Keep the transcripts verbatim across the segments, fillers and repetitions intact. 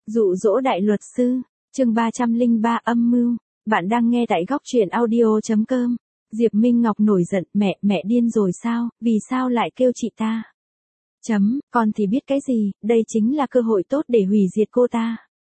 Dụ dỗ đại luật sư, chương ba trăm lẻ ba âm mưu, bạn đang nghe tại góc truyện audio chấm com. Diệp Minh Ngọc nổi giận, mẹ, mẹ điên rồi sao, vì sao lại kêu chị ta? Chấm, con thì biết cái gì, đây chính là cơ hội tốt để hủy diệt cô ta.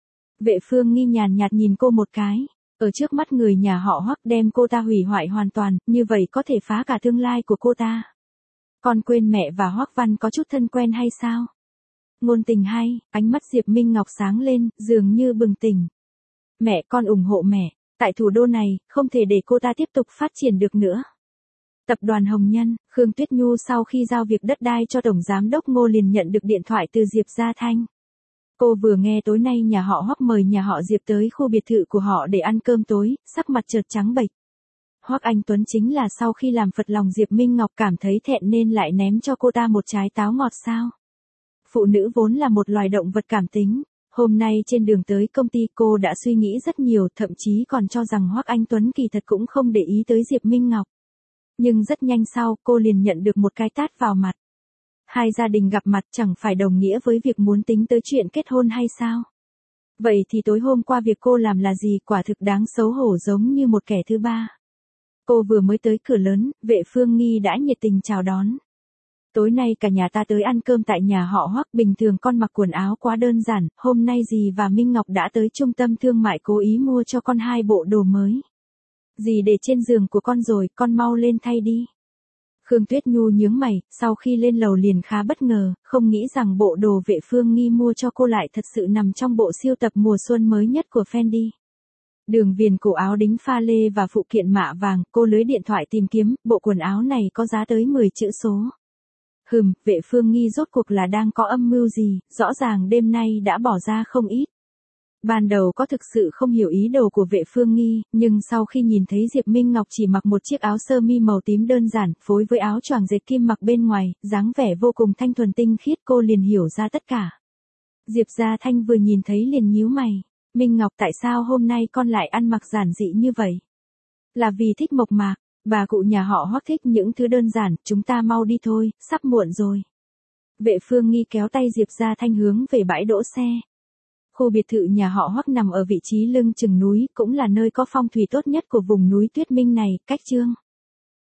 Vệ Phương Nghi nhàn nhạt nhìn cô một cái, ở trước mắt người nhà họ Hoắc đem cô ta hủy hoại hoàn toàn, như vậy có thể phá cả tương lai của cô ta. Con quên mẹ và Hoắc Văn có chút thân quen hay sao? Ngôn tình hay, ánh mắt Diệp Minh Ngọc sáng lên, dường như bừng tỉnh. Mẹ, con ủng hộ mẹ, tại thủ đô này, không thể để cô ta tiếp tục phát triển được nữa. Tập đoàn Hồng Nhân, Khương Tuyết Nhu sau khi giao việc đất đai cho Tổng Giám đốc Ngô liền nhận được điện thoại từ Diệp Gia Thanh. Cô vừa nghe tối nay nhà họ Hoắc mời nhà họ Diệp tới khu biệt thự của họ để ăn cơm tối, sắc mặt chợt trắng bệch. Hoắc Anh Tuấn chính là sau khi làm phật lòng Diệp Minh Ngọc cảm thấy thẹn nên lại ném cho cô ta một trái táo ngọt sao. Phụ nữ vốn là một loài động vật cảm tính. Hôm nay trên đường tới công ty cô đã suy nghĩ rất nhiều, thậm chí còn cho rằng Hoắc Anh Tuấn kỳ thật cũng không để ý tới Diệp Minh Ngọc. Nhưng rất nhanh sau cô liền nhận được một cái tát vào mặt. Hai gia đình gặp mặt chẳng phải đồng nghĩa với việc muốn tính tới chuyện kết hôn hay sao? Vậy thì tối hôm qua việc cô làm là gì, quả thực đáng xấu hổ giống như một kẻ thứ ba. Cô vừa mới tới cửa lớn, Vệ Phương Nghi đã nhiệt tình chào đón. Tối nay cả nhà ta tới ăn cơm tại nhà họ Hoắc, bình thường con mặc quần áo quá đơn giản, hôm nay dì và Minh Ngọc đã tới trung tâm thương mại cố ý mua cho con hai bộ đồ mới. Dì để trên giường của con rồi, con mau lên thay đi. Khương Tuyết Nhu nhướng mày, sau khi lên lầu liền khá bất ngờ, không nghĩ rằng bộ đồ Vệ Phương Nghi mua cho cô lại thật sự nằm trong bộ siêu tập mùa xuân mới nhất của Fendi. Đường viền cổ áo đính pha lê và phụ kiện mạ vàng, cô lưới điện thoại tìm kiếm, bộ quần áo này có giá tới mười chữ số. Hừm, Vệ Phương Nghi rốt cuộc là đang có âm mưu gì, rõ ràng đêm nay đã bỏ ra không ít. Ban đầu có thực sự không hiểu ý đồ của Vệ Phương Nghi, nhưng sau khi nhìn thấy Diệp Minh Ngọc chỉ mặc một chiếc áo sơ mi màu tím đơn giản, phối với áo choàng dệt kim mặc bên ngoài, dáng vẻ vô cùng thanh thuần tinh khiết, cô liền hiểu ra tất cả. Diệp Gia Thanh vừa nhìn thấy liền nhíu mày. Minh Ngọc, tại sao hôm nay con lại ăn mặc giản dị như vậy? Là vì thích mộc mạc, bà cụ nhà họ Hoắc thích những thứ đơn giản, chúng ta mau đi thôi, sắp muộn rồi. Vệ Phương Nghi kéo tay Diệp Gia Thanh hướng về bãi đỗ xe. Khu biệt thự nhà họ Hoắc nằm ở vị trí lưng chừng núi, cũng là nơi có phong thủy tốt nhất của vùng núi Tuyết Minh này, cách Chương